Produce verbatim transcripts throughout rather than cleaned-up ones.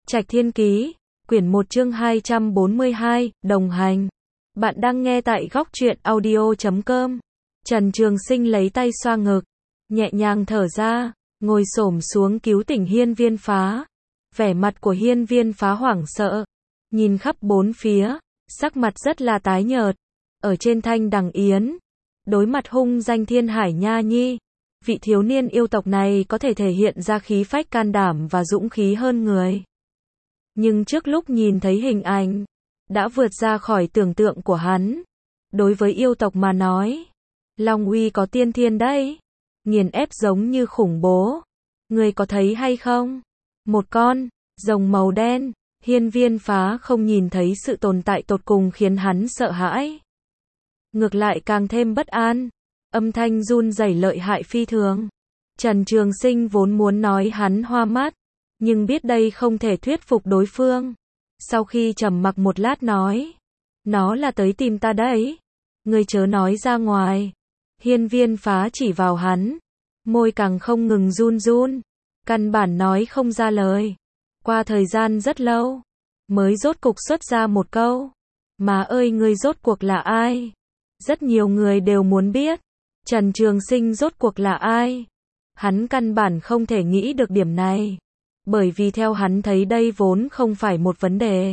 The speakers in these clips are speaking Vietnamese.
Trạch Thiên Ký, quyển một chương hai trăm bốn mươi hai, đồng hành. Bạn đang nghe tại góc truyện audio chấm com. Trần Trường Sinh lấy tay xoa ngực, nhẹ nhàng thở ra, ngồi xổm xuống cứu tỉnh Hiên Viên Phá. Vẻ mặt của Hiên Viên Phá hoảng sợ, nhìn khắp bốn phía, sắc mặt rất là tái nhợt. Ở trên thanh đằng yến, đối mặt hung danh Thiên Hải Nha Nhi, vị thiếu niên yêu tộc này có thể thể hiện ra khí phách can đảm và dũng khí hơn người. Nhưng trước lúc nhìn thấy hình ảnh, đã vượt ra khỏi tưởng tượng của hắn. Đối với yêu tộc mà nói, Long uy có tiên thiên đấy, nghiền ép giống như khủng bố. Người có thấy hay không? Một con rồng màu đen. Hiên Viên Phá không nhìn thấy sự tồn tại tột cùng khiến hắn sợ hãi, ngược lại càng thêm bất an, âm thanh run rẩy lợi hại phi thường. Trần Trường Sinh vốn muốn nói hắn hoa mắt, nhưng biết đây không thể thuyết phục đối phương. Sau khi trầm mặc một lát nói, nó là tới tìm ta đấy, ngươi chớ nói ra ngoài. Hiên Viên Phá chỉ vào hắn, môi càng không ngừng run run, căn bản nói không ra lời. Qua thời gian rất lâu, mới rốt cục xuất ra một câu, má ơi ngươi rốt cuộc là ai? Rất nhiều người đều muốn biết, Trần Trường Sinh rốt cuộc là ai? Hắn căn bản không thể nghĩ được điểm này, bởi vì theo hắn thấy đây vốn không phải một vấn đề.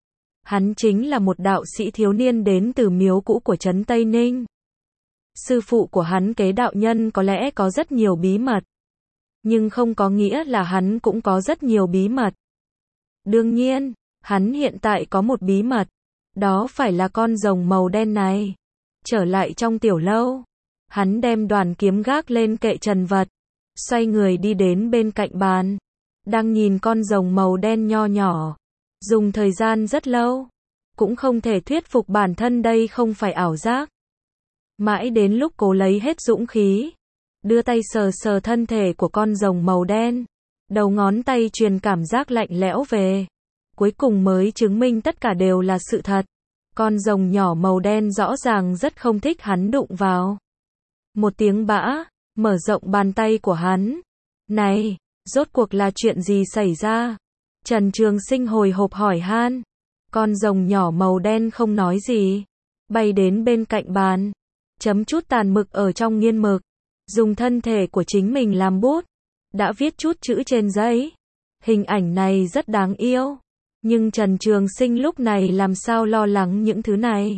Hắn chính là một đạo sĩ thiếu niên đến từ miếu cũ của trấn Tây Ninh. Sư phụ của hắn Kế đạo nhân có lẽ có rất nhiều bí mật, nhưng không có nghĩa là hắn cũng có rất nhiều bí mật. Đương nhiên, hắn hiện tại có một bí mật, đó phải là con rồng màu đen này. Trở lại trong tiểu lâu, hắn đem đoàn kiếm gác lên kệ trần vật, xoay người đi đến bên cạnh bàn, đang nhìn con rồng màu đen nho nhỏ. Dùng thời gian rất lâu, cũng không thể thuyết phục bản thân đây không phải ảo giác. Mãi đến lúc cố lấy hết dũng khí, đưa tay sờ sờ thân thể của con rồng màu đen, đầu ngón tay truyền cảm giác lạnh lẽo về, cuối cùng mới chứng minh tất cả đều là sự thật. Con rồng nhỏ màu đen rõ ràng rất không thích hắn đụng vào. Một tiếng bã, mở rộng bàn tay của hắn. Này, rốt cuộc là chuyện gì xảy ra? Trần Trường Sinh hồi hộp hỏi han. Con rồng nhỏ màu đen không nói gì, bay đến bên cạnh bàn, chấm chút tàn mực ở trong nghiên mực, dùng thân thể của chính mình làm bút, đã viết chút chữ trên giấy. Hình ảnh này rất đáng yêu, nhưng Trần Trường Sinh lúc này làm sao lo lắng những thứ này.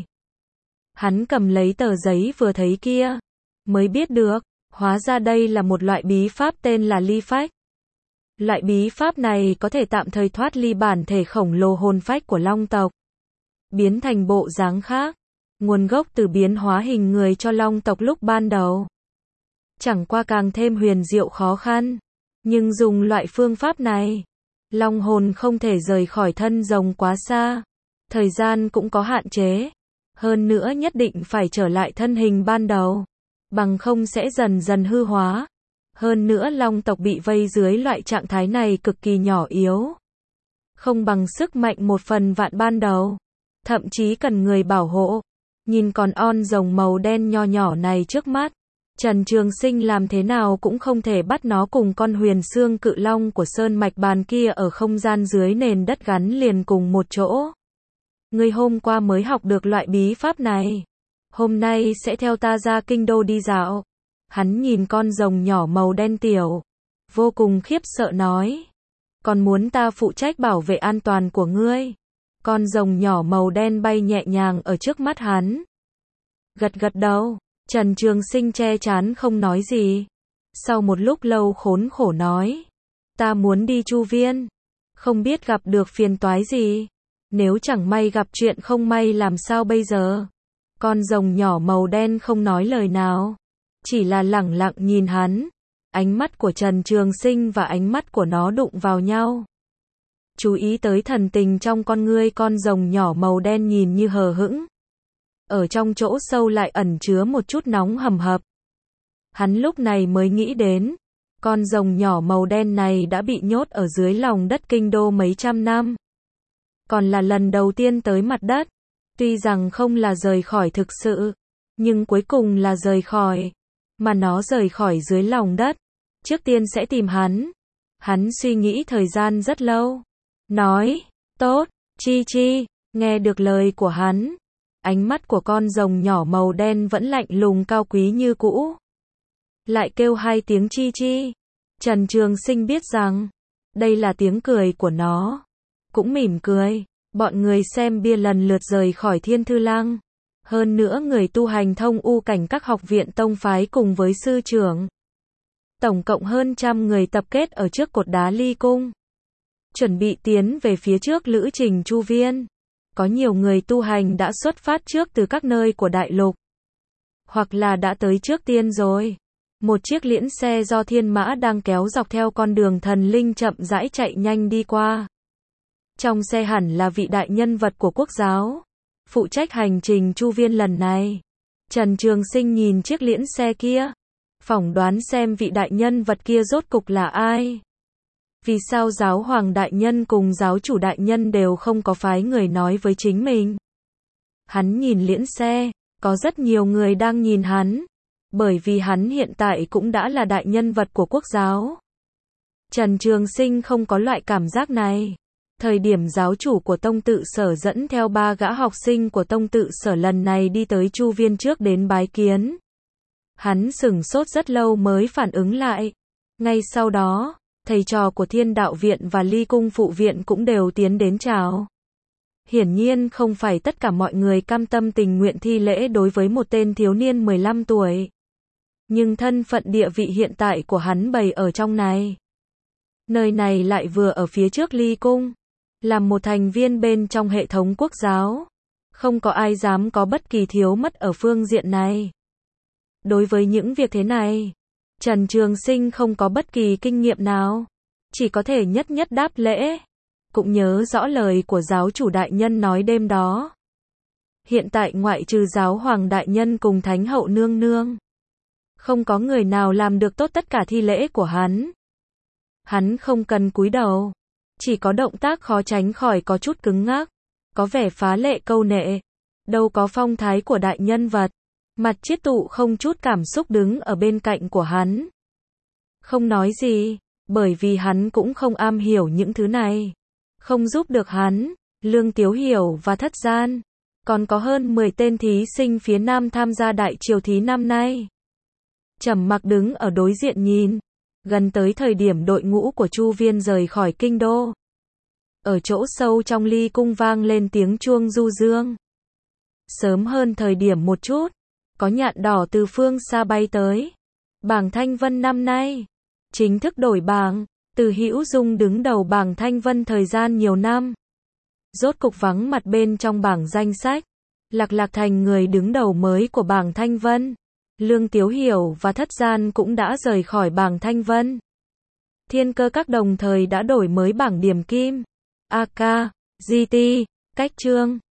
Hắn cầm lấy tờ giấy vừa thấy kia, mới biết được, hóa ra đây là một loại bí pháp tên là ly phách. Loại bí pháp này có thể tạm thời thoát ly bản thể khổng lồ hồn phách của Long tộc, biến thành bộ dáng khác, nguồn gốc từ biến hóa hình người cho Long tộc lúc ban đầu. Chẳng qua càng thêm huyền diệu khó khăn, nhưng dùng loại phương pháp này, long hồn không thể rời khỏi thân rồng quá xa, thời gian cũng có hạn chế, hơn nữa nhất định phải trở lại thân hình ban đầu, bằng không sẽ dần dần hư hóa. Hơn nữa long tộc bị vây dưới loại trạng thái này cực kỳ nhỏ yếu, không bằng sức mạnh một phần vạn ban đầu, thậm chí cần người bảo hộ. Nhìn con on rồng màu đen nho nhỏ này trước mắt, Trần Trường Sinh làm thế nào cũng không thể bắt nó cùng con huyền xương cự long của sơn mạch bàn kia ở không gian dưới nền đất gắn liền cùng một chỗ. Ngươi hôm qua mới học được loại bí pháp này, hôm nay sẽ theo ta ra kinh đô đi dạo. Hắn nhìn con rồng nhỏ màu đen tiểu, vô cùng khiếp sợ nói, còn muốn ta phụ trách bảo vệ an toàn của ngươi? Con rồng nhỏ màu đen bay nhẹ nhàng ở trước mắt hắn, gật gật đầu. Trần Trường Sinh che trán không nói gì. Sau một lúc lâu khốn khổ nói, ta muốn đi Chu Viên, không biết gặp được phiền toái gì, nếu chẳng may gặp chuyện không may làm sao bây giờ? Con rồng nhỏ màu đen không nói lời nào, chỉ là lẳng lặng nhìn hắn. Ánh mắt của Trần Trường Sinh và ánh mắt của nó đụng vào nhau. Chú ý tới thần tình trong con ngươi con rồng nhỏ màu đen nhìn như hờ hững, ở trong chỗ sâu lại ẩn chứa một chút nóng hầm hập. Hắn lúc này mới nghĩ đến, con rồng nhỏ màu đen này đã bị nhốt ở dưới lòng đất kinh đô mấy trăm năm, còn là lần đầu tiên tới mặt đất. Tuy rằng không là rời khỏi thực sự, nhưng cuối cùng là rời khỏi. Mà nó rời khỏi dưới lòng đất, trước tiên sẽ tìm hắn. Hắn suy nghĩ thời gian rất lâu, nói, tốt, Chi Chi, nghe được lời của hắn. Ánh mắt của con rồng nhỏ màu đen vẫn lạnh lùng cao quý như cũ. Lại kêu hai tiếng Chi Chi. Trần Trường Sinh biết rằng, đây là tiếng cười của nó. Cũng mỉm cười, bọn người xem bia lần lượt rời khỏi Thiên Thư Lăng. Hơn nữa người tu hành thông u cảnh các học viện tông phái cùng với sư trưởng. Tổng cộng hơn trăm người tập kết ở trước cột đá Ly Cung. Chuẩn bị tiến về phía trước lữ trình Chu Viên. Có nhiều người tu hành đã xuất phát trước từ các nơi của đại lục. Hoặc là đã tới trước tiên rồi. Một chiếc liễn xe do thiên mã đang kéo dọc theo con đường thần linh chậm rãi chạy nhanh đi qua. Trong xe hẳn là vị đại nhân vật của quốc giáo. Phụ trách hành trình Chu Viên lần này. Trần Trường Sinh nhìn chiếc liễn xe kia. Phỏng đoán xem vị đại nhân vật kia rốt cục là ai. Vì sao giáo hoàng đại nhân cùng giáo chủ đại nhân đều không có phái người nói với chính mình? Hắn nhìn liễn xe, có rất nhiều người đang nhìn hắn. Bởi vì hắn hiện tại cũng đã là đại nhân vật của quốc giáo. Trần Trường Sinh không có loại cảm giác này. Thời điểm giáo chủ của tông tự sở dẫn theo ba gã học sinh của tông tự sở lần này đi tới Chu Viên trước đến bái kiến. Hắn sửng sốt rất lâu mới phản ứng lại. Ngay sau đó, thầy trò của Thiên Đạo Viện và Ly Cung Phụ Viện cũng đều tiến đến chào. Hiển nhiên không phải tất cả mọi người cam tâm tình nguyện thi lễ đối với một tên thiếu niên mười lăm tuổi. Nhưng thân phận địa vị hiện tại của hắn bày ở trong này. Nơi này lại vừa ở phía trước Ly Cung. Làm một thành viên bên trong hệ thống quốc giáo. Không có ai dám có bất kỳ thiếu mất ở phương diện này. Đối với những việc thế này, Trần Trường Sinh không có bất kỳ kinh nghiệm nào. Chỉ có thể nhất nhất đáp lễ. Cũng nhớ rõ lời của giáo chủ đại nhân nói đêm đó. Hiện tại ngoại trừ giáo hoàng đại nhân cùng thánh hậu nương nương. Không có người nào làm được tốt tất cả thi lễ của hắn. Hắn không cần cúi đầu. Chỉ có động tác khó tránh khỏi có chút cứng ngắc. Có vẻ phá lệ câu nệ. Đâu có phong thái của đại nhân vật. Mặt chiết tụ không chút cảm xúc đứng ở bên cạnh của hắn. Không nói gì. Bởi vì hắn cũng không am hiểu những thứ này. Không giúp được hắn. Lương Tiếu Hiểu và Thất Gian. Còn có hơn mười tên thí sinh phía Nam tham gia đại triều thí năm nay. Trầm mặc đứng ở đối diện nhìn. Gần tới thời điểm đội ngũ của Chu Viên rời khỏi kinh đô. Ở chỗ sâu trong Ly Cung vang lên tiếng chuông du dương. Sớm hơn thời điểm một chút. Có nhạn đỏ từ phương xa bay tới. Bảng Thanh Vân năm nay. Chính thức đổi bảng. Từ Hữu Dung đứng đầu bảng Thanh Vân thời gian nhiều năm. Rốt cục vắng mặt bên trong bảng danh sách. Lạc Lạc thành người đứng đầu mới của bảng Thanh Vân. Lương Tiếu Hiểu và Thất Gian cũng đã rời khỏi bảng Thanh Vân. Thiên Cơ Các đồng thời đã đổi mới bảng điểm kim. a ca, giê tê, cách chương.